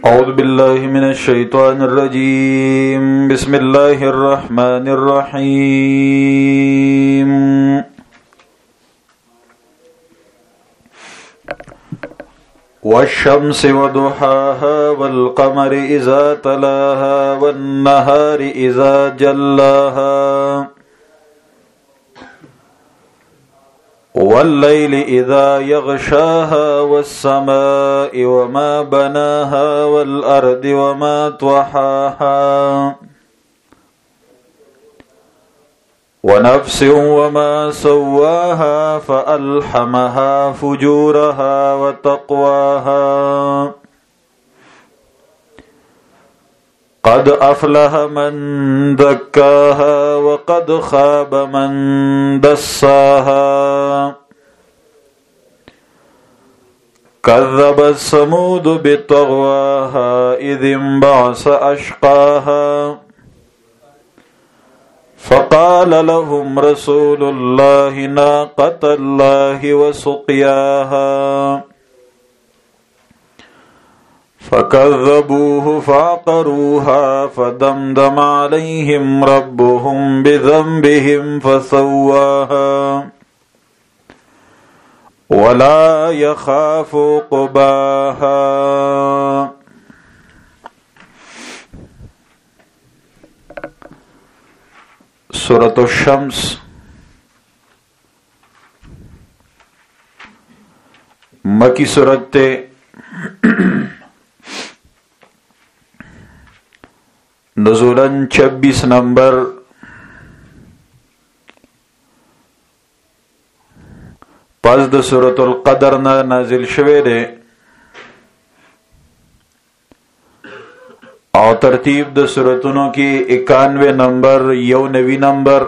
औज़ु बिल्लाहि मिनश शैतानिर रजीम। बिस्मिल्लाहिर रहमानिर रहीम। वश्शम्सि वदुहाहा वल क़मरि इज़ा तलाहा वन नहारि इज़ा जल्लाहा वल्लैलि इज़ा यग़शाहा वस्समाइ वमा बनाहा वल अर्दि वमा त्वहाहा वनफ्सिन वमा सव्वाहा फ़अल्हमहा फुजूरहा वतक़वाहा क़द अफ़लह मन ज़क्काहा वक़द ख़ाब मन दस्साहा कज़्ज़बत समूद बितग़वाहा इज़ इंबअस अश्क़ाहा फ़क़ाल लहुम रसूलुल्लाहि नाक़तल्लाहि वसुक़याहा फ़कज़्ज़बूहु फ़अक़रूहा फ़दमदम अलैहिम रब्बुहुम बिज़ंबिहिम फ़सव्वाहा वला यख़ाफ़ु उक़बाहा। सूरतुश शम्स मक्की सूरत नुज़ूलन 26 नंबर पस द सूरतुल क़दर ना नाजिल शवे दे और तरतीब द सूरतों की 91 नंबर 90 नंबर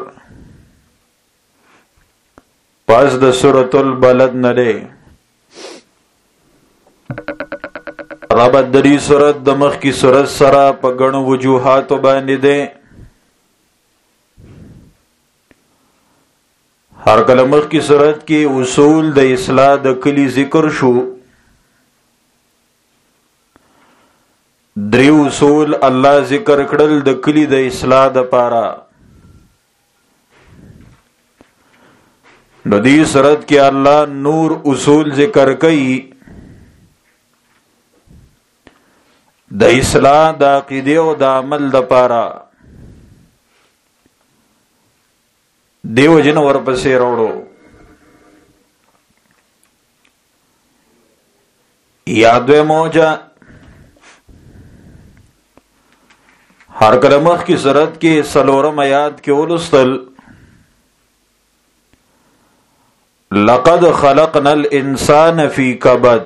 पस द सूरतुल बलद न दे रबत दरी सूरत दमख की सूरत सरा पगण वजूहात बांधी दे। हर कलमख की सूरत की उसूल द इस्लाह द कली जिक्र शु। द्री उसूल अल्लाह जिक्र कड़ल द कली द इस्लाह द पारा। नदी सूरत के अल्लाह नूर उसूल जिक्र कई द इस्लाह द अक़ीदे व द अमल द पारा। देव जिन वर्पसे रोड़ो यादवे मौजा हर कलमख की सूरत के सलोरम आयात के उलुस्तल लक़द ख़लक़नल इंसान फी कबद।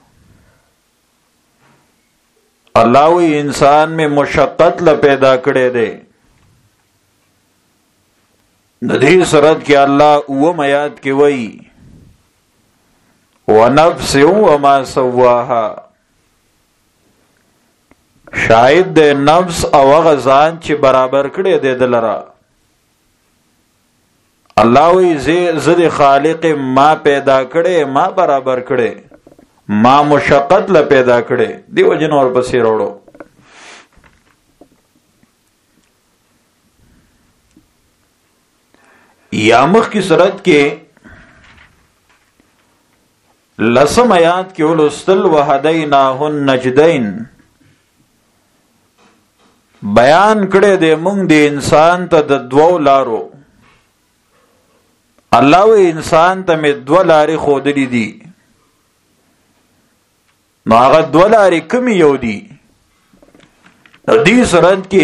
अल्लाह इंसान में मुशक्क़त ल पैदा करे दे। नदी सूरत के अल्लाह उवम आयात के वही वनफ्सिन वमा सव्वाहा शायद दे नफ्स अवग जान चे बराबर करे दे दलरा। अल्लाह ज़द खालिक मां पैदा करे मां बराबर करे मां मुशक्क़त ल पैदा करे दिव जन और पसे रोड़ो। यामुख की सूरत के लसम आयात के उलुस्तल वहदैनाहुन नजदैन बयान कड़े दे मुंग दे इंसान त द द्वो लारो। अल्लाह इंसान त में द्व लारे खोदली दी मागा द्व लारे कमी यो दी। दी सूरत के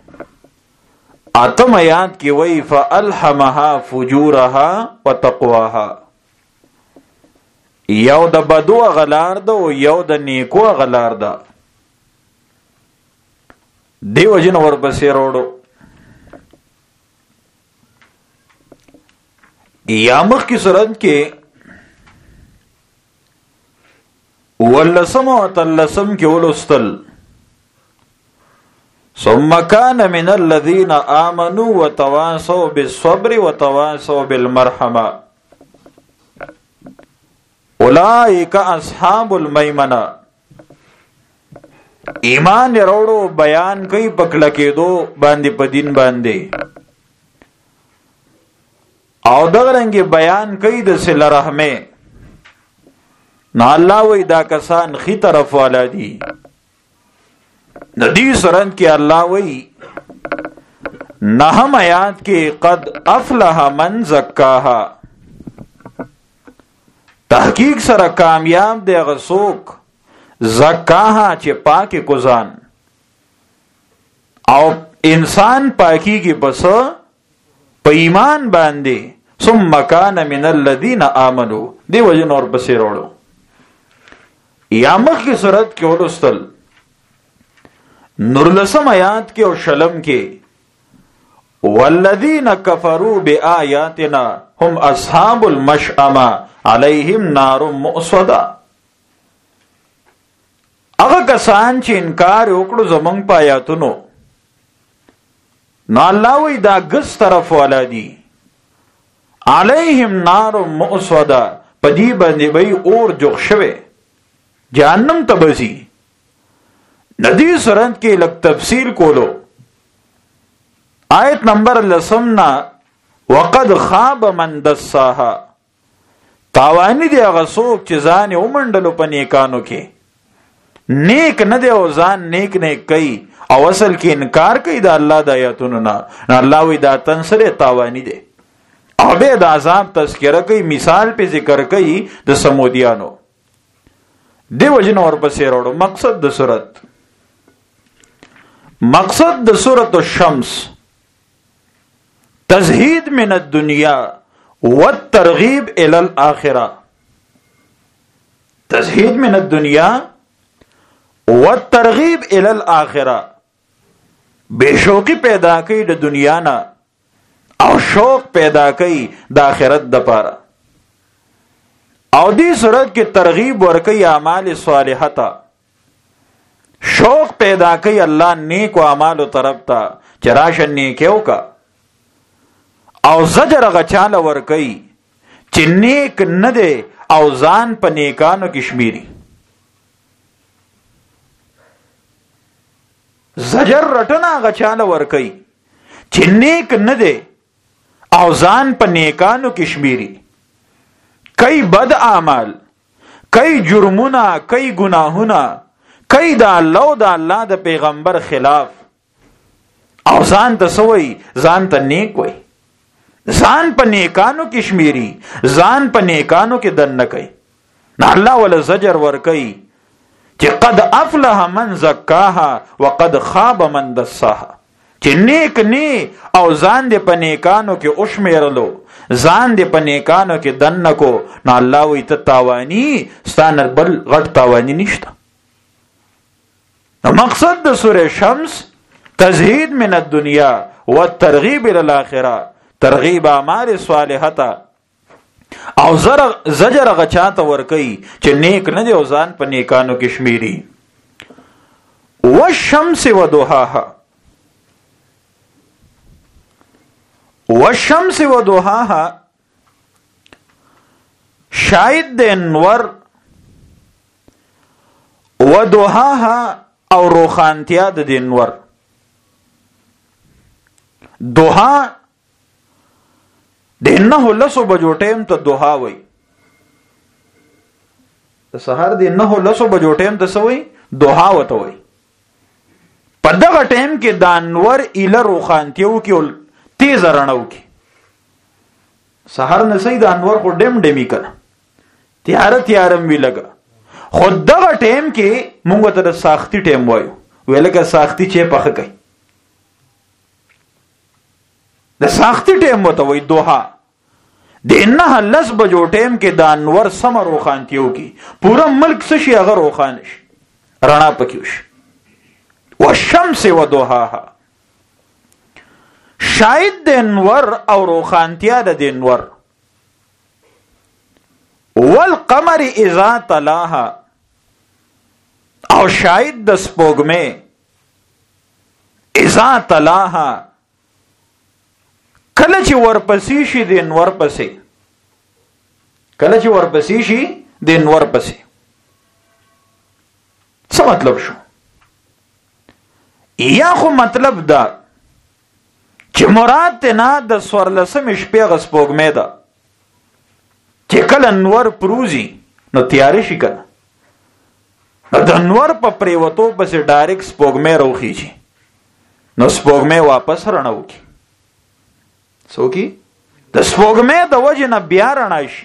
आतम आयात की वही फ़अल्हमहा फुजूरहा व तक़वाहा यौ द बदो गलार दो यौ द नेको गलार दा। देव जिन वर बसे रोड़ो यामुख की सूरत के वल्लसम व तल्लसम के उलुस्तल सुम्मा कान मिनल्लज़ीना आमनू व तवासौ बिस्सब्रि व तवासौ बिलमरहमा उलाइका अस्हाबुल मैमना। ایمان وروړو بیان کوي پکله کېدو باندې په دین باندې او دغه رنګ بیان کوي د صله رحمه. نو الله وی دا کسان خي طرف والا دي. د دې سرند کې الله وی نهم آیات کې قد افلح من زکاها، تحقیق سره کامیاب دی هغه څوک زکاها چې پاکي کو ځان او انسان پاکي کې بس په ایمان باندې ثم كان من الذين امنوا دی وجه نور پسې وروړو. یا مخکې سورت کې ولستل نورلسم آیات کې او شلم کې والذین کفروا بآیاتنا هم اصحاب المشأمه علیهم نار مؤصده. هغه کسان چې انکار وکړو زمونږ په آیاتونو نو الله وی دا ګس طرف والا دي علیهم نار مؤصده، په دې باندې به اور جوخ شوه جهنم ته بزي. ندی سرند کې لک تفصیل کولو آیت نمبر لسمنا وقد خاب من دساها، تاوانی دی هغه څوک چې ځان ومنډلو په نیکانو کې، نیک نه دی او ځان نیک نیک کوي او اصل کې انکار کوي د الله د آیاتونو نه. الله وی دا تن سره تاوانی دی او به د عذاب تذکرہ کوي، مثال په ذکر کوي د سمودیانو. دیو جن اور پسې وروړو مقصد د سورت. مقصد د سورت الشمس تزهید من الدنیا والترغیب الى الاخرہ. تزهید من الدنیا والترغیب الى الاخرہ، بے شوقی پیدا کوي د دنیا نه او شوق پیدا کوي د آخرت د پاره. او دې صورت کې ترغیب ورکوي اعمال صالحه ته، شوق پیدا کوي الله نیک او اعمال طرف ته چې راشه نیک وکا، او زجر غچاله ورکوي چې نیک نه دی او ځان په نیکانو کې شمیري. زجر رټنا غچاله ورکوي چې نیک نه دی او ځان په نیکانو کې شمیري. کئی بد اعمال، کئی جرمونه، کئی گناهونه، کئی د الله او د الله د پیغمبر خلاف او ځان ته سوی، ځان ته نیک وای، ځان په نیکانو کې شمیري، ځان په نیکانو کې دن کوي. نه الله ولا زجر ور کوي چې قد افلح من زکاها وقد خاب من دساها، چې نیک نی او ځان دې په نیکانو کې اوشمیرلو، ځان دې په نیکانو کې دن کو. نه الله وی ته تاوانی ستانه بل غټ تاوانی نشته. مقصد د سورہ شمس تزهید من الدنیا والترغیب الى الاخره، ترغیب اعمال صالحه او زجر غچاته ور کوي چې نیک نه دی او ځان په نیکانو کې شمیري. والشمس وضحاها، والشمس وضحاها شاید د انور وضحاها او روخانتیا د انور. دوها د 9 بجو ټیم ته دوها وای، د سحر د 9 بجو ټیم ته سوي دوها وته وای. په دغه ټیم کې د انور اله روخانتیو کې تیز رڼاو کې سحر نه سي د انور خو ډم ډمی کړه، تیارم وی لګا. خود دغه ټیم کې مونږ ته د ساختي ټیم وایو، ویلګه ساختي چې پخه کوي، د ساختي ټیم وته وای دوها. د 9 بجو ټیم کې د انور سم روخانتیو کې پورا ملک څه شي هغه روخان شي، رڼا پکې وشي. والشمس وضحاها، شاید د انور او روخانتیا د انور. والقمر اذا تلاها، او شاید د سپوږمۍ اذا تلاها کله چې ورپسې شي د انور پسې، کله چې ورپسې شي د انور پسې. څه مطلب شو؟ یا خو مطلب دا چې مراد ته نه د سورلسم شپې غ سپوږمۍ ده چې کله انور پروزي نو تیارې شي کنه د انور په پریوتو پسې ډایرکټ سپوږمۍ راوخیږي نو سپوږمۍ واپس رڼا وکړي څوکي د سپوږمۍ د وجې نه بیا رڼا شي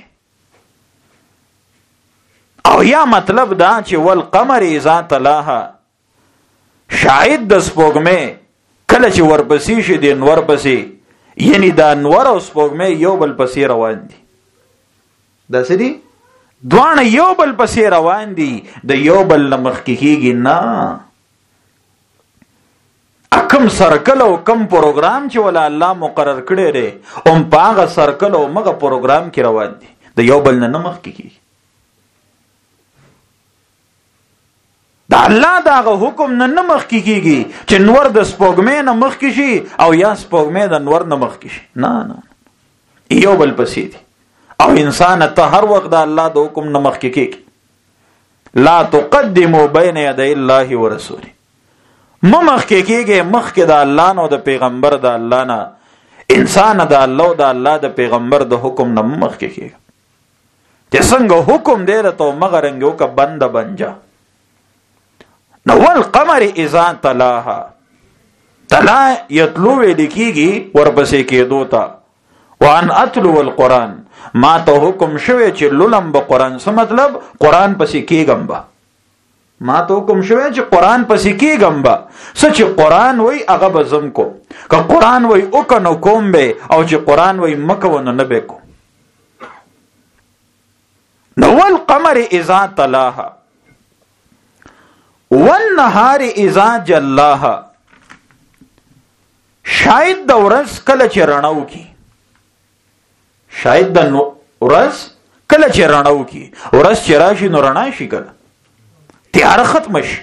او یا مطلب دا چې والقمر اذا تلاها شاید د سپوږمۍ کله چې ورپسې شي د انور پسې یعنی د انور او سپوږمۍ یو بل پسې روان دي داسې دي دوانه یو بل پسې روان دي د یو بل نه مخکې کېږي نه کم سرکل او کم پروګرام چې ولا الله مقرر کړی دی هم په هغه سرکل او مغه پروګرام کې روان دي د یو بل نه مخکې کېږي د الله دغه حکم نه مخکې کېږي چې نور د سپوږمۍ نه مخکې شي او یا سپوږمۍ د نور نه مخکې شي نه یو بل پسې دي او انسان ته هر وخت د الله د حکم نه مخکې کېږي لا تقدموا بین یدی الله ورسوله مخکې کېږي مخکې د الله نه او د پیغمبر د الله نه انسان د الله او د الله د پیغمبر د حکم نه مخکې کېږي چې څنګه حکم دی ته مغه رنګو کا بند بنجا نو والقمر اذا تلاها تلا یتلو لیکيږي ورپسې کېدو تا وان اتلو القرآن ما ته حکم شوی چې لولم به قرآن څه مطلب قرآن پسې کېږم به ما ته حکم شوی چې قرآن پسې کېږم به څه چې قرآن وای هغه به زم کو که قرآن وای وکړه نو کوم به او چې قرآن وای مکوه نو نه به کو نو والقمر اذا تلاها والنهار اذا جلاها شاید د ورځ کله چې رڼاو کی شاید د ورځ کله چې رڼاو کی ورځ چې راشي نو رڼا شي کله تیار ختم شي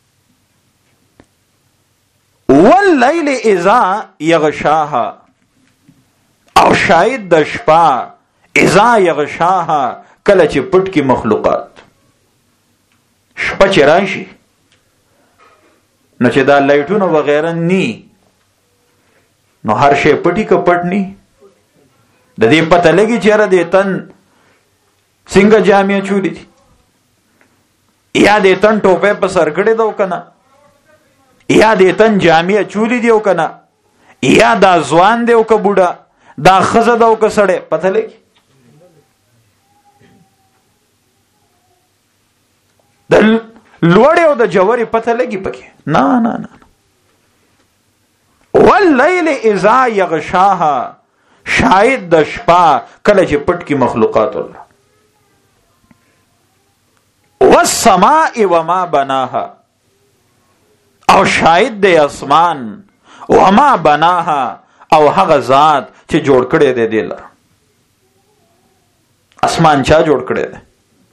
واللیل اذا یغشاها او شاید د شپه اذا یغشاها کله چې پټ کی مخلوقات شپه چې راشي نو چې دا لایټونو وغیرہ نی نو هر شی پټی که پټ نی د دې پته لګي چې را دې تن څنګه جامع چولی دي یا دې تن ټوپه په سر کړی دو کنه یا دې تن جامع چولی دی او کنه یا دا ځوان دی او که بوډا دا خزه دا او که سړی پته لګي د لوړ او د جوړې پته لګي پکې نه واللیل اذا یغشاها شاید د شپه کله چې پټ کی مخلوقات الله والسماء وما بناها او شاید د اسمان وما بناها او هغه ذات چې جوړ کړی دی دل اسمان چا جوړ کړی دی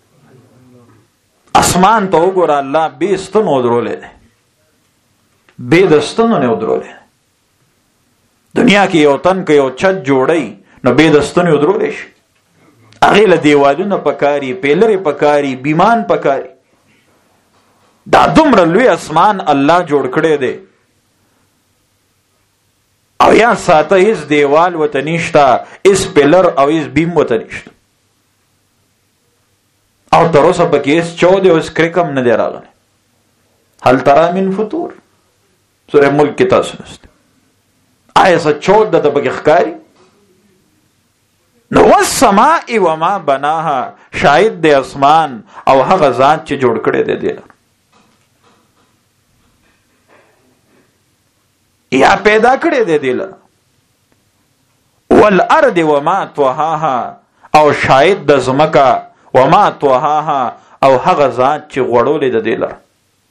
اسمان ته وګوره الله به ستنو درولې به دستنو نه درولې دنیا کې یو تن کې یو چت جوړي نو به دستنو درولې شي هغه له دیوالونو پکاري پیلرې پکاري بیمان پکاري دا دومره لوی اسمان الله جوړ کړی دی او یا ساته هیڅ دیوال وته نشته هیڅ پیلر او هیڅ بیم وته نشته او تر اوسه پکې هیڅ چود او سکرکم نه دی راغلی هل ترى من فطور سورہ ملک کې تاسو نشته آیا څه چود د پکې ښکاری نو والسماء وما بناها شاید د اسمان او هغه ذات چې جوړ کړی دی دی یا پیدا کړی دی دی والارض وما طحاها او شاید د زمکا وما طحاها او هغه ذات چې غوړولې د دی لره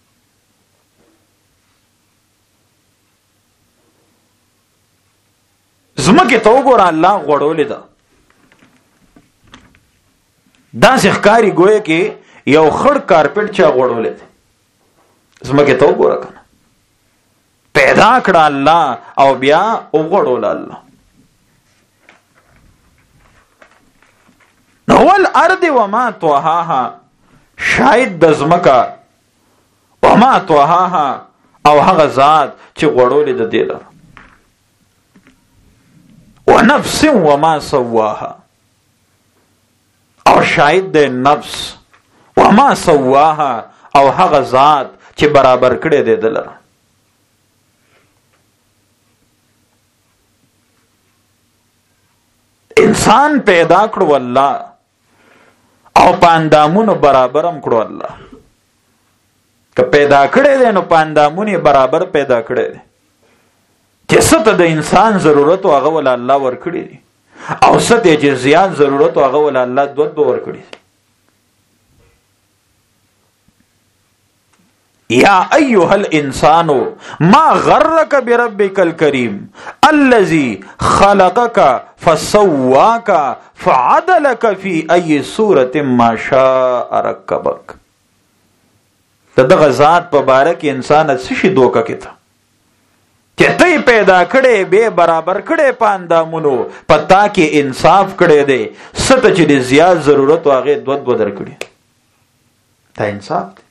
زمکه ته وګوره الله غوړولې ده دا ښکاری ګویا کې یو خړ کارپټ چا غوړولې ده زمکه ته وګوره کنه پیدا کړه الله او بیا وغوړول الله نو والارض وما طحاها شاید د زمکه وما طحاها او هغه ذات چې غوړولې د دې لره. ونفس وما سواها، او شاهد د نفس، وما سواها، او هغه ذات چې برابر کړی دی د لره. انسان پیدا کړو الله، او پاندامونو برابر هم کړو الله. که پیدا کړی دی نو پاندامونو برابر پیدا کړی دی. چې څه ته د انسان ضرورت او هغه ول الله ورکړي دي، او څه ته چې زیات ضرورت او هغه ول الله دوت ورکړي دي. یا ایها الانسان ما غرک بربک الکریم الذی خلقک فسواک فعدلک فی ای صورت ما شاء رکبک. دغه ذات په باره کې انسان څه شي دوکه کته چې ته پیدا کړې به برابر کړې پاندامونو پتا کې انصاف کړې دی ست چې د زیات ضرورت واغې دوت بدر کړې. دا انصاف دی.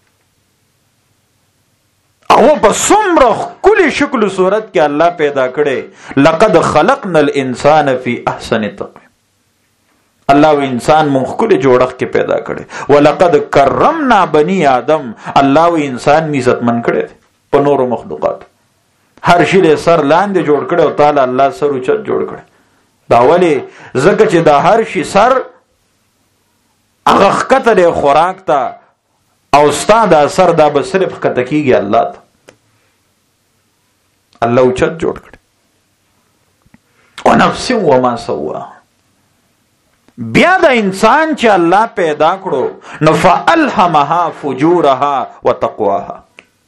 او په څومره کلی شکل صورت کې الله پیدا کړي. لقد خلقنا الانسان فی احسن تقویم. الله و انسان مونږ کلی جوړښت کې پیدا کړي. ولقد کرمنا بنی آدم. الله و انسان عزتمن کړي په نورو مخلوقات. هر شی له سر لاندې جوړ کړي او تعالی الله سر اوچت جوړ کړي. دا ولی زکه چې دا هر شی سر هغه خطر خوراک ته او استاد اثر دا به صرف کته کیږي الله ته. الله اوچت جوړ کړي. ونفس وما سواها. بیا د انسان چې الله پیدا کړو نو فالهمها فجورها وتقواها.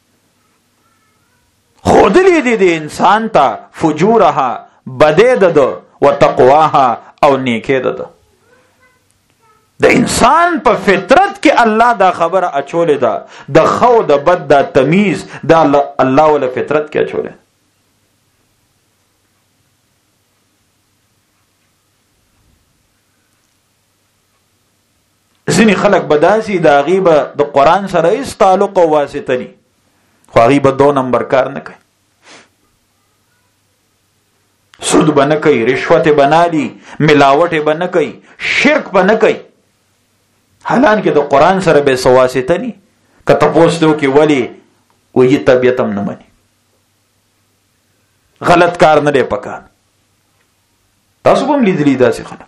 خودلی دی د انسان ته فجورها بده ده وتقواها او نیکه ده. د انسان په فطرت کې الله دا خبره اچولې ده د خو د بد د تمیز دا الله ول فطرت کې اچولې. ځینې خلک بداسي دا غیبه د قران سره هیڅ تعلق او واسطه ني، خو غیبه 2 نمبر کار نه کوي. سود بنه کوي، رشوت بنا دي، ملاوت بنه کوي، شرک بنه کوي. حالان کې د قران سره به سواسطه ني. کته پوښتنه کې ولی وې طبيعت هم نه مني. غلط کار نه دی پکار. تاسو هم لیدلی داسې خلک.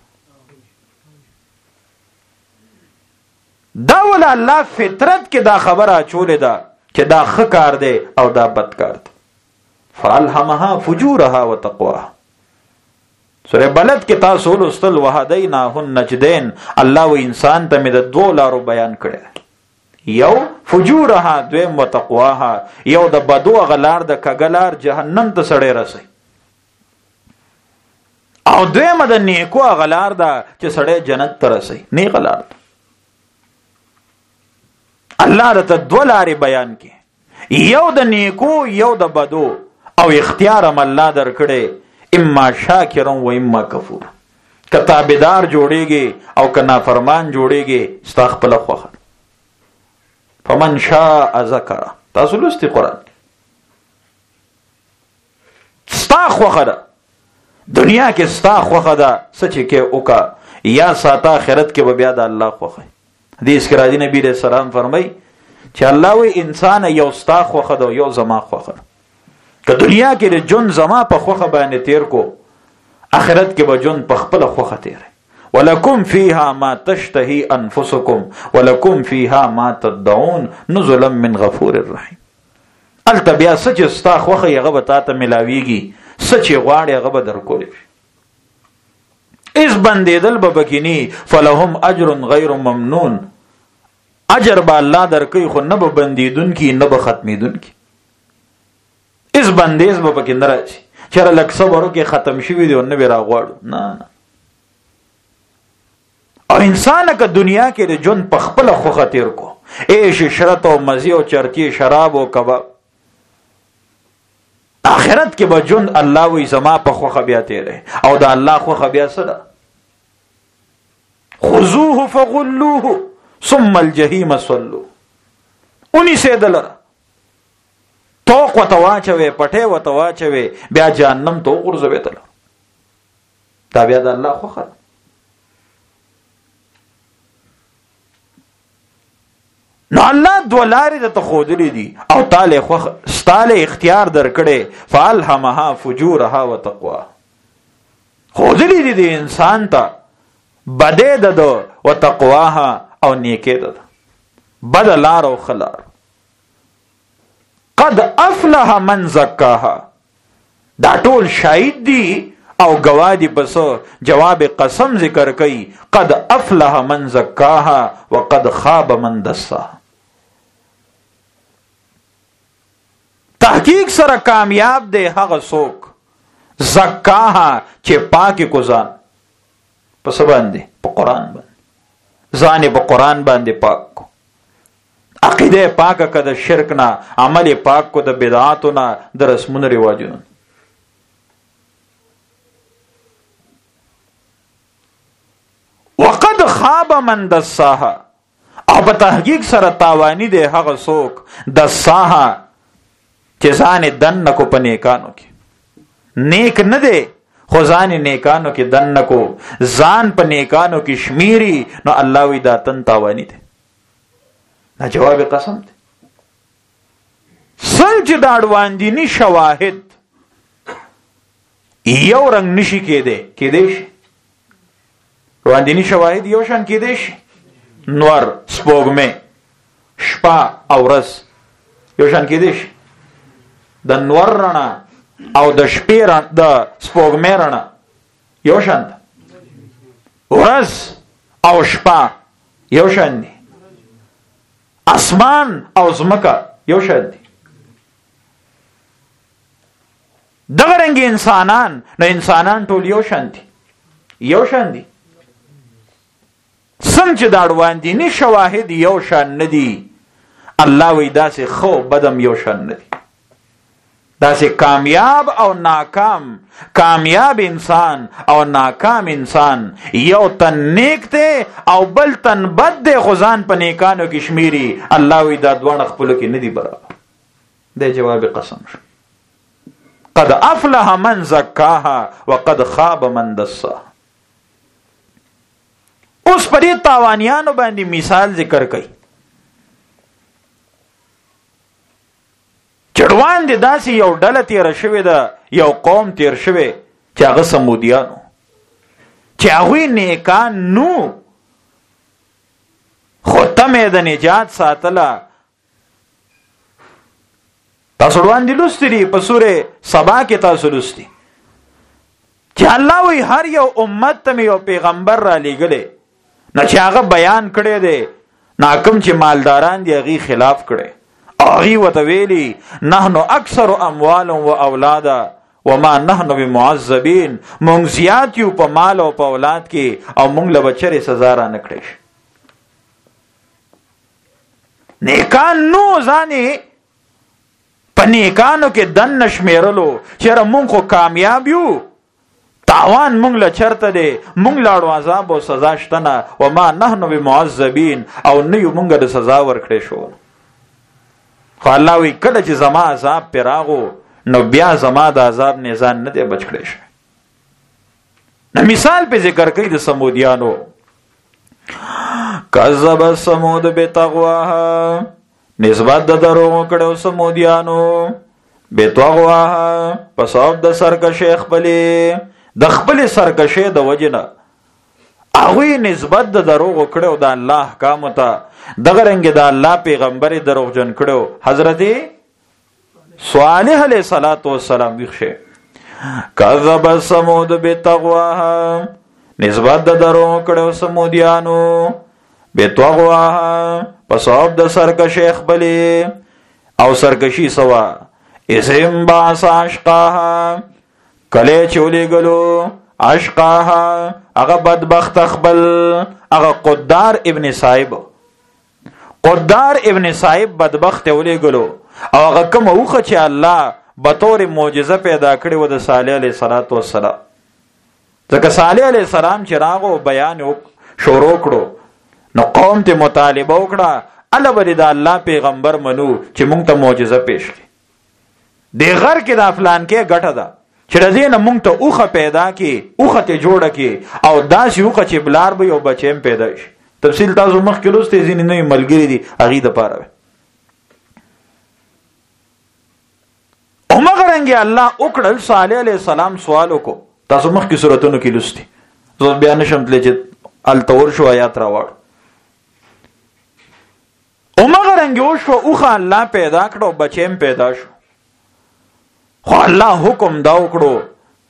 دا ول الله فطرت کې دا خبره چولې ده چې دا ښه کار دی او دا بد کار دی. فالهمها فجورها وتقواها. سورہ بلد کې تاسو ولستل وهدیناهن نجدین. الله و انسان ته مې د 2 لارو بیان کړي. یو فجورها، دویم وتقواها. یو د بدو غلار د کګلار جهنم ته سړی رسي، او دویم د نیکو غلار دا چې سړی جنت ته رسي. نه غلار الله ته 2 لارې بیان کړي. یو د نیکو یو د بدو، او اختیار هم الله درکړي. اما شاکرا و اما کفور. که تابعدار جوړيږي او که نافرمان جوړيږي ستا خپل خوخه. فمن شاء ذکر. تاسو لوستي قرآن. ستا خوخه ده دنیا کې، ستا خوخه ده سچ کې اوکا یا ساته آخرت کې به بیا د الله خوخه. حدیث کې راځي نبی رسول سلام فرمای چې الله وی انسان یو ستا خوخه ده یو زما خوخه ده. که دنیا کې د جون زما په خوخه باندې تیر کو، آخرت کې به جون په خپل خوخه تیر. ولکم فیها ما تشتهی انفسکم ولکم فیها ما تدعون نزلا من غفور الرحیم. التبیا سچ ستا خوخه یغه به تاسو ملاویږي، سچ غواړي هغه به درکول شي. اس بندیدل به بکینی فلهم اجر غیر ممنون. اجر به الله درکې خو نه به بندیدون کی نه به ختمیدون کی. اس بندیز به پکې نه راځي چېرې لک صبر وکړي ختم شوي دي او نه به راغواړو. نه او انسان که دنیا کې د ژوند په خپله خوښه تیر کو، عیش عشرت او مزې او چرتي شراب او کباب، آخرت کې به ژوند الله وی زما په خوښه بیا تیری. او د الله خوښه بیا څه ده؟ خذوه فغلوه ثم الجحیم صلوه. اونې سې دلره ټوق ورته واچوي، پټې ورته واچوي، بیا جهنم ته وغورځوي ته. دا بیا د الله خوښه ده. نو الله دوه لارې درته ښودلې دي او تاله خوښ ستاله اختیار درکړی. فالهمها فجورها وتقواها. ښودلې دي د انسان ته بدې د ده وتقواها او نیکې د ده، بد لار او ښه لار. قد افلح من زکاها. دا ټول شاهد دي او گواه دي. پس جواب قسم ذکر کوي. قد افلح من زکاها وقد خاب من دساها. تحقیق سره کامیاب دی هغه څوک زکاها چې پاکي کو ځان په څه باندې؟ په قرآن باندې. ځان په قرآن باندې پاک کو، عقیده پاک کو د شرک نه، عمل پاک کو د بدعاتو نه، د رسمونو رواجونو. وقد خاب من دساها. او په تحقیق سره تاوانی دی هغه څوک دساها چې ځان دن کو په نیکانو کې. نیک نه دی خو ځان نیکانو کې دن کو، ځان په نیکانو کې شمیري. نو الله وی دا تن تاوانی دی. دا جواب قسم دی. سنج دا اړواندینی شواهد یو رنگ نشي کېدی شي. اړواندینی شواهد یو شان کېدی شي. نور، سپوږمۍ، شپه او ورځ یو شان کېدی شي. د نور رڼا او د شپې رڼا، د سپوږمۍ رڼا یو شان ده. ورځ او شپه یو شان دي. اسمان او ځمکه یو شان دي. دغه رنګ انسانان، نو انسانان ټول یو شان دي. یو شان دي. څنګه چې دا اړواندینی شواهد یو شان نه دي، الله وی داسې خو بدم یو شان نه دي. داسې کامیاب او ناکام، کامیاب انسان او ناکام انسان، یو تن نیک دی او بل تن بد دی، خو ځان په نیکانو کې شمیري. الله وی دا دواړه خپلو کې نه دي برابر. دی جواب قسم شو. قد افلح من زکاها وقد خاب من دساها. اوس په دې تاوانیانو باندې مثال ذکر کوي. چړوان دي داسې یو ډله تیر شوې ده، یو قوم تیر شوی چې هغه سمودیانو، چې هغوی نیکان نو خو تمه د نجات ساتله. تاسو وړاندې لوستي دي په سورې سبا کې، تاسو لوستي چې الله وی هر یو امت ته یو پیغمبر را لېږلی، نو چې هغه بیان کړی دی، ناکم چې مالداران دي هغې خلاف کړی. هغې ورته ویلي نحنو اکثر اموال و اولادا وما نحنو بمعذبین. مونږ زیات یو په مال او په اولاد کې او مونږ له به چرې سزا را نه کړی شي. نیکان نو ځانې په نیکانو کې دن نه شمېرلو، چېرې مونږ خو کامیاب یو، تاوان مونږ له چرته دی، مونږ لاړو عذاب او سزا شته نه. وما نحنو بمعذبین، او نه یو مونږ د سزا ورکړی شو. خو الله وی کله چې زما عذاب پې راغو، نو بیا زما د عذاب نه ځان نه دی بچ کړی شوی. نو مثال پې ذکر کوي د سمودیانو. کذب سمود بتقواها. نسبت د دروغو کړو سمودیانو بتقواها، په سبب د سرکشۍ خپلې، د خپلې سرکشۍ د وجې نه هغوی نسبت د دروغو کړو د الله احکامو ته. دغه رنګې د الله پیغمبر دروغجن کړو. حضرت صالح علیه السلام ویښ. کذب سمود بتقواها. نسبت د دروغو کړو سمودیانو بتقواها، په سبب د سرکشۍ خپلې. او سرکشي سوا اسم باس اشقاها، کله چې ولېږلو اشقاها هغه بدبخت خپل، هغه قدار ابن صاحب، قدار ابن صاحب بدبخت ولېږلو. او هغه کوم اوخه چې الله بطور معجزه پیدا کړی و د صالح علیه السلام. ځکه صالح علیه السلام چې راغو بیان شروع کړو، نو قوم ته مطالبه وکړه الله بری د الله پیغمبر منو چې مونږ ته معجزه پیش کړي. دی غر کې دا فلان کې ګټه ده چې د دې نه مونږ ته اوخه پیدا کې اوخه ته جوړه کې او داسې اوخه چې بلار به یو بچیم پیدا شي. تفصیل تاسو مخکې لوستئ، ځینې نوي ملګري دي هغې دپاره. همغه رنګې الله وکړل. صالح علیه السلام سوال وکړو، تاسو مخکې سورتونو کې لوستي، زه بیا نشم تللی چې هلته ورشو آیات راوړ. همغه رنګې وشوه، اوښه الله پیدا کړه او بچیم پیدا شو. خو الله حکم دا وکړو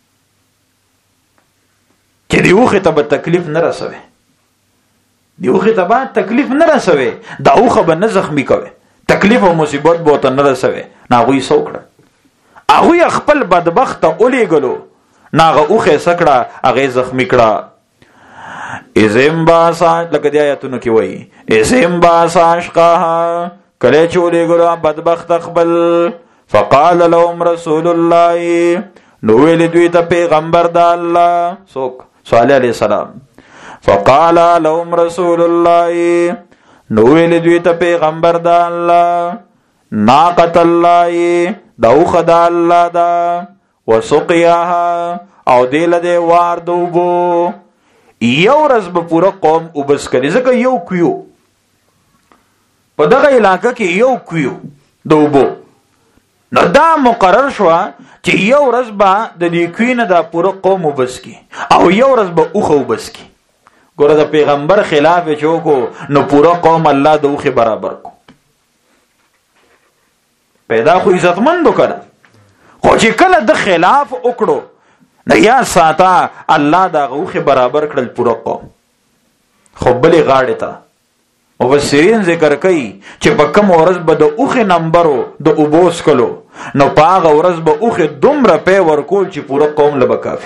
چې د اوښې ته به تکلیف نه رسوي، د اوښې ته به تکلیف نه رسوي، دا اوښه به نه زخمی کوي، تکلیف او مصیبت به ورته نه رسوي. نه هغوی څه وکړه؟ هغوی خپل بدبخت ته ولیږلو، نه هغه اوښې څه کړه؟ هغې زخمی کړه. ازم باسا، لکه دې آیاتونو کې وایي ازم باسا اشقاها، کله چې ولیږلو بدبخت خپل. فقال لهم رسول الله، نو ویل دوی ته پیغمبر د الله. څوک؟ صالح علیہ السلام. فقال لهم رسول الله، نو ویل دوی ته پیغمبر د الله، ناقۃ الله، دا اوښه د الله ده، وسقیاها، او دی له دی وار د اوبو. یو ورځ به پوره قوم اوبس کړي، ځکه یو کویو په دغه علاقه کې یو کویو د اوبو. نو دا مقرر شوه چې یو ورځ به د دې کوی نه دا پوره قوم اوبس کړي او یو ورځ به اوښه اوبس کړي. ګوره د پیغمبر خلاف یې چې وکړو نو پوره قوم الله د اوښې برابر کو. پیدا خو عزتمندو کړه، خو چې کله د خلاف وکړو نو یا ساته الله د هغه اوښې برابر کړل پوره قوم. خو بلې غاړې ته مفسرین ذکر کوي چې په کوم ورځ به د اوښې نمبرو د اوبو څښلو نو په هغه ورځ به اوښې دومره پی ورکول چې پوره قوم له به کافي،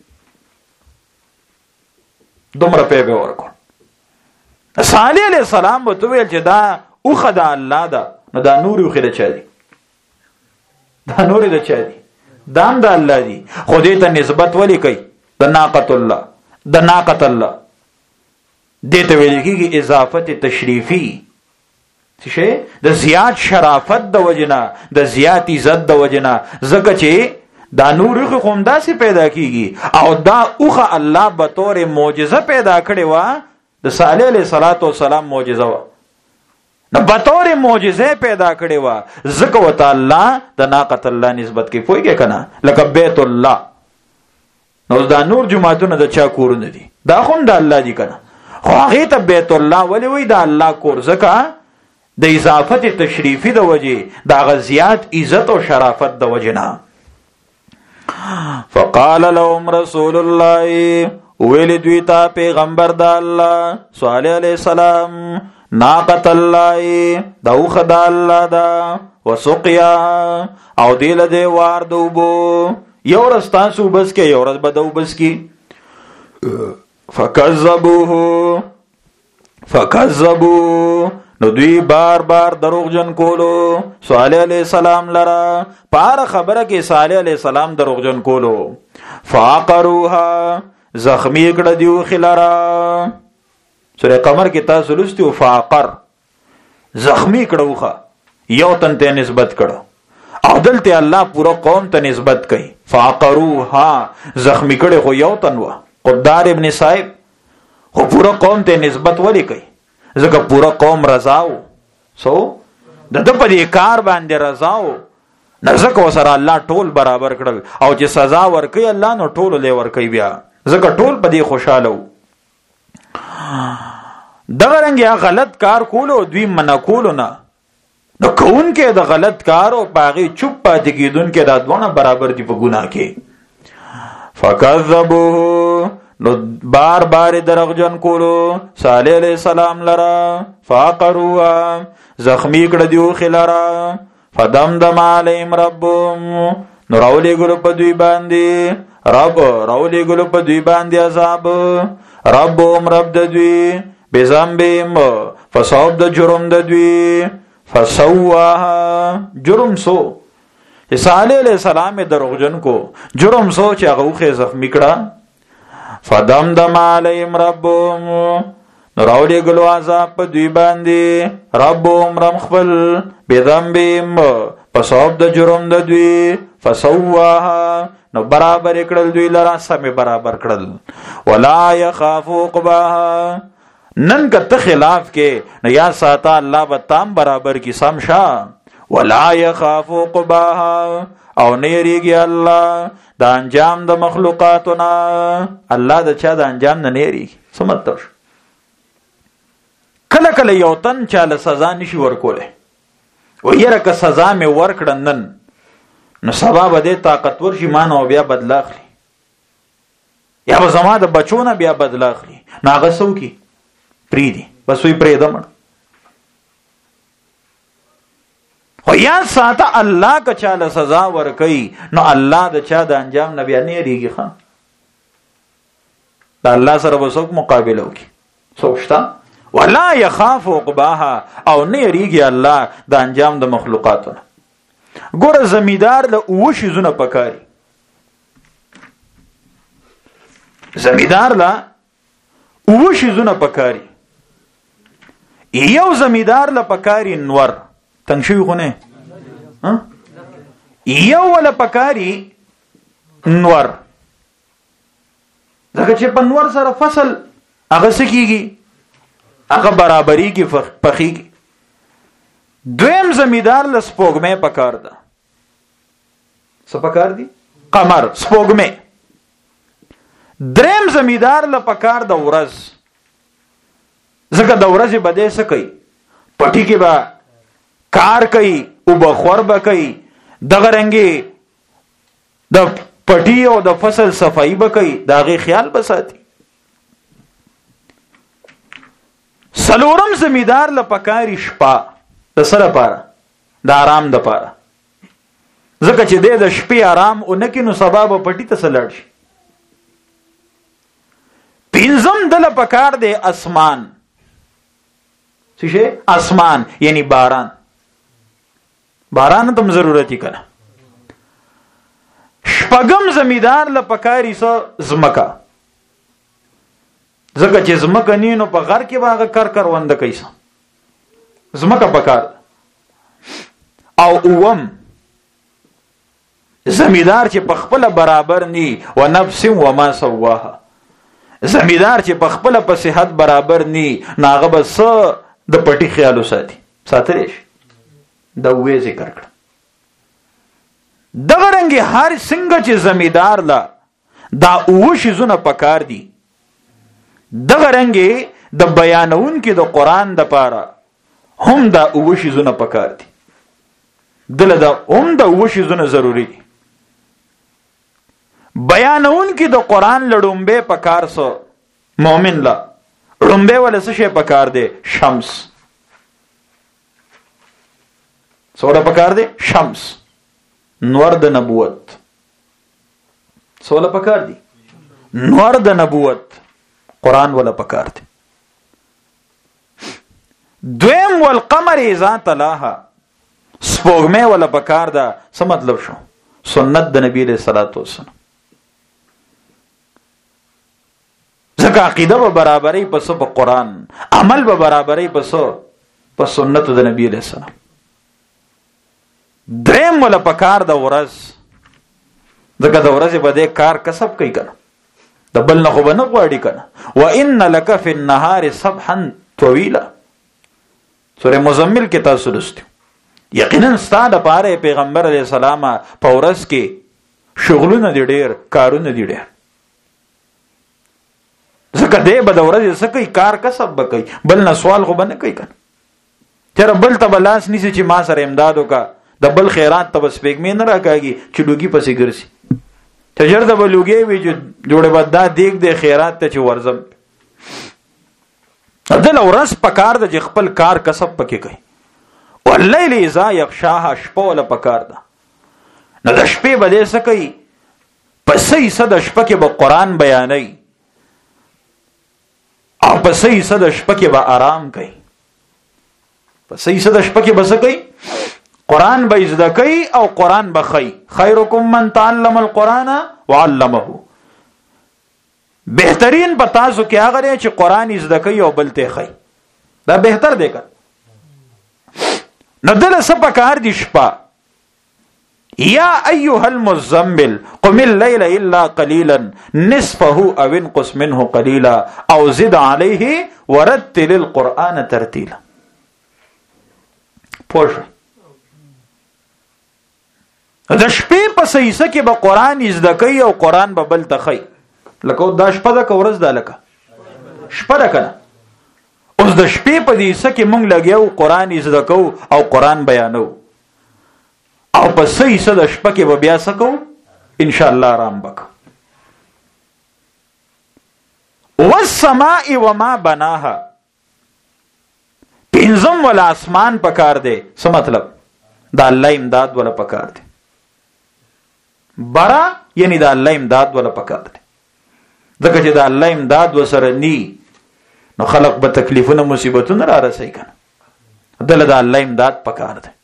دومره پی به ورکول. صالح علیه السلام به تو ویل چې دا اوښه د الله ده، نو دا نورې اوښې د چا دي؟ دا نورې د چا دي؟ دا هم د الله دي. خو دې ته نسبت ولې کوي؟ د ناقۃ الله، د ناقۃ الله دې ته ویل کېږي اضافت تشریفي، څه شی؟ د زیات شرافت د وجنه، د زیات عزت د وجنه، ځکه چې دا نور اوښې خو همداسې پیدا کېږي او دا اوښه الله به طور معجزه پیدا کړې وه. د صالح علیه السلام معجزه وه، نو به طور معجزه پیدا کړې وه، ځکه ورته الله د ناقۃ الله نسبت کوي. پوهېږې که نه؟ لکه بیت الله. نو دا نور جوماتونه د چا کورونه دي؟ دا خو هم د الله دي که نه؟ خو هغې ته بیت الله ولې وایي د الله کور؟ ځکه د اضافت تشریفي د وجې، د هغه زیات عزت او شرافت د وجې نه. فقال لهم رسول الله، ویل دوی ته پیغمبر د الله صالح علیه السلام، ناقۃ الله، دا اوښه د الله ده، وسقیاها، او دی له دی وار د اوبو. یو ورځ تاسو اوبس کې، یو ورځ به د اوبس کې. فکذبوا، نو دوی بار بار دروغجن کولو صالح علیہ السلام لرا. پار خبره کې صالح علیہ السلام دروغجن کولو. فعقروها، زخمی کړه دی اوښې لرا. سورہ قمر کې تاسو لوستي فعقر، زخمی کړه اوښه، یو تن ته نسبت کړه، او دلته الله پورا قوم ته نسبت کوي. فعقروها، زخمی کړه خو یو تن و، قدار ابن صاحب، خو پورا قوم ته نسبت ولی کوي؟ ځکه پورا قوم رضاو، سو د ده په دې کار باندې رضاو، نه ځکه ورسره الله ټول برابر کړل، او چې سزا ورکوي الله نو ټولو لی ورکوي بیا، ځکه ټول په دې خوشحاله وو. دغه رنګې غلط کار کولو دوی منع کولو نه، نو کوونکی د غلط کار او په هغې چوپ پاتې کېدونکی دا دواړه برابر دي په ګناه کې. فکذبوه، نو بار بار دروغجن کولو صالح علیہ السلام لرا. فعقروها، زخمی کړه دی اوښې لرا. فدمدم علیهم ربهم، نو راولېږلو په دوی باندې راولېږلو په دوی باندې عذاب. ربهم، رب د دوی، بذنبهم، فصوب د جرم د دوی. فسواها، جرم سو چې صالح علیہ السلام دروغجن کو، جرم سو چې هغه اوښې زخمی کړه. فدمدم علیهم ربهم، راولی گلو عذاب پا دوی باندی ربهم رم خپل بذنبهم پسوب د جرم د دوی فسواها نو برابر کړل دوی لرا سم برابر کړل ولا يخافو عقباها نن که ته خلاف کې نو یا ساته الله به تام برابر کی سمشا ولا يخافو عقباها او نه یریږي الله د انجام د مخلوقاتنا الله د چا د انجام نه یریږي څه مطلب کله کله یو تن چاله سزا نشي ورکوله و یره که سزا می ورکړن نن نو سبا به دې طاقتور شي مان او بیا بدلا اخلي یا به زما د بچونه بیا بدلا اخلي ناغه سو کی پریدي بس وی پریدم خو یا ساته الله که چاله سزا ورکي نو الله د چا د انجام نه بیا نه ریږي خان د الله سره وسوک مقابله وکي سوچتا ولا يخاف عقباها او نه ریږي الله د انجام د مخلوقاتونه ګوره زمیدار له اوشي زونه پکاري زمیدار له اوشي زونه پکاري یو زمیدار له پکاري نور تنگ شوی خونه یو ولا پکاري نور ځکه چې په نور سره فصل هغه سکیږي هغه برابرۍ کی پخی کی دویم زمیدار له سپوږمۍ پکار ده څه پکار دي قمر سپوږمۍ دریم زمیدار له پکار د ورځ ځکه د ورځې بده څه کوي پټی کې با کار کوي او بخور به کوي دغه رنګي د پټی او د فصل صفائی به کوي داغه خیال بساتي سلورم زمیدار لپکاری شپا د سره پاره د آرام د پاره ځکه چې د شپې آرام او نکینو سبب پټی ته سلړ شي پینځم د لپکار د اسمان څه شي اسمان یعنی باران تم ضرورت کنه شپږم زمیدار لپکاری سو زمکا زکه چې زمکه نینو په غر کې باغ کر وند کیسه زمکه پکار او اوم زمیدار چې په خپل برابر ني و نفس و ما سواها زمیدار چې په خپل په صحت برابر ني ناغه بس د پټي خیالو ساتریش دا وې ذکر کړ دغه رنګي هر څنګه چې زمیدار لا دا اوشي زونه پکار دي دغه رنګي د بیانون کې د قران د پاره هم دا اوشي زونه پکار دي دله دا هم د اوشي زونه ضروری دي بیانون کې د قران لړومبه پکار سو مؤمن لا لړومبه ول څه شي پکار دي شمس سوره پکار دي شمس نور د نبوت سوله پکار دي نور د نبوت قرآن ولا پکار دي دویم والقمر اذا تلاها سپوږمۍ ولا پکار ده څه مطلب شو سنت د نبی له صلوات والسلام ځکه عقیده به برابرۍ په قرآن عمل به برابرۍ په سنت د نبی له سلام دریم ولا پکار د ورځ ځکه د ورځې به د کار کسب کوي کنه د بل نه خو به نه غواړي کنه وان لک فی النهار سبحا طویلا سورہ مزمل کې تاسو لستو یقینا ستاسو لپاره پیغمبر علیه السلام په ورځ کې شغلونه دي ډېر کارونه دي ډېر ځکه دې به د ورځې څه کوي کار کسب به کوي بل نه سوال خو به نه کوي کنه چېرې بل ته به لاس نیسي چې ما سره امداد وکړه د بل خیرات ته به سپېږمۍ نه راکاږي چې لوګي پسې ګرځي چې ژر د به لوګی وي چې جوړې به دا دیګ دی خیرات ته چې ورځم دله ورځ پکار ده چې خپل کار کسب پکې کوي واللیل اذا یغشاها شپه وله پکار ده نو د شپې به دې څه کوي په صحیح څه د شپه کې به قرآن بیانوي او په صحیح څه د شپه کې به آرام کوي په صحیح څه د شپه کې به څه کوي قرآن به زده کوي او قرآن به خي خیرکم من تعلم القرآن وعلمه بهترین په تاسو کې هغه دی چې قران زده کوي او بل ته خي. دا بهتر دی که نو دل سپکار دی شپه یا ایها المزمل قم الليل الا قليلا نصفه او انقص منه قليلا او زد عليه ورتل القرآن ترتيلا. پوښ د شپې په سیسه کې به قران زده کوي او قران به بل تخی لکه دا شپه ده که ورځ ده لکه شپه ده کنه. اوس د شپې په دې سکه مونږ لګیاو قران زده کوو او قران بیانو او په سیسه د شپه کې به بیا سکو ان شاء الله آرام وک. والسماء وما بناها پنځم ول اسمان پکار دی. څه مطلب؟ دا الله امداد ولا پکار دی. برا یعنی دا الله امداد ولا پکار دی. ځکه چې دا الله امداد وسره ني نو خلق به تکلیفونه مصیبتونه را رسي کنه. دله دا الله امداد پکار دی.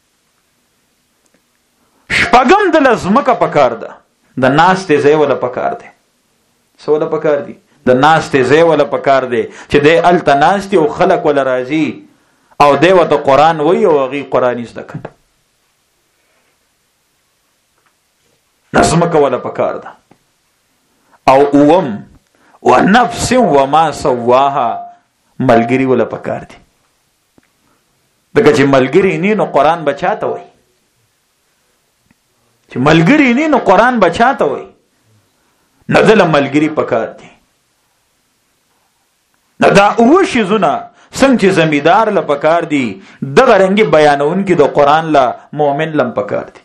شپږم د لزمکه پکار ده. د ناس ته ځای ولا پکار دی. څه ولا پکار دی؟ د ناس ته ځای ولا پکار دی چې د ال تناستي او خلق ولا راضي او دی وته قران وای او غي قران زده کړي. لزمکه ولا پکار ده. او اوم ونفس وما سواها ملګری ولا پکار دي. دغه چې ملګری نه نو قران بچاته وای. چې ملګری نه نو قران بچاته وای. نه دل ملګری پکار دي. نه دا او شی زونه څنګه چې زمیدار ل پکار دي دغه رنګي بیانون کې د قران لا مؤمن لم پکار دي.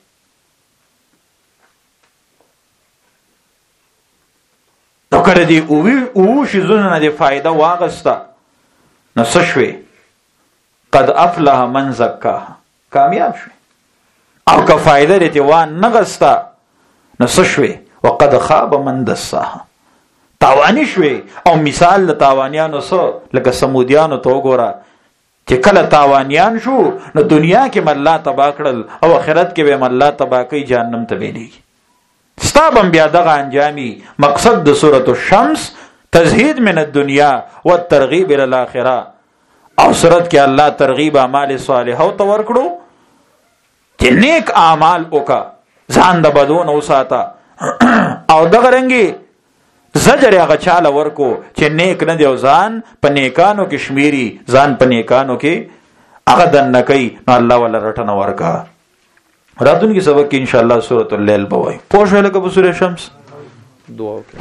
نو کله دی او شی زونه نه فائدہ واغستا نو سشوي قد افلح من زکاها کامیاب شوی. او که فائدہ دې وان نغستا نو سشوي وقد خاب من دساها تاوانی شوی. او مثال د تاوانیانو سره لکه سمودیانو ته وګوره چې کله تاوانیان شو نو دنیا کې الله تبا کړل او آخرت کې به الله تبا کوي جهنم ته ویلېږي. ستابم بیا دغه انجامي. مقصد د سورۃ الشمس تزهید من الدنیا والترغیب الى الاخره. او سورۃ کې الله ترغیب اعمال صالحه او تور کړو چې نیک اعمال وکا ځان د بدون او ساته او دغه رنګي زجر هغه چاله ورکو چې نیک نه دی او ځان په نیکانو کې شمیري ځان په نیکانو کې هغه دنه کوي نو الله ولا رټنه ورکا. راتونکي سبق کې ان شاء الله سورۃ الليل بوای. پوښ ولکه په سورۃ شمس دعا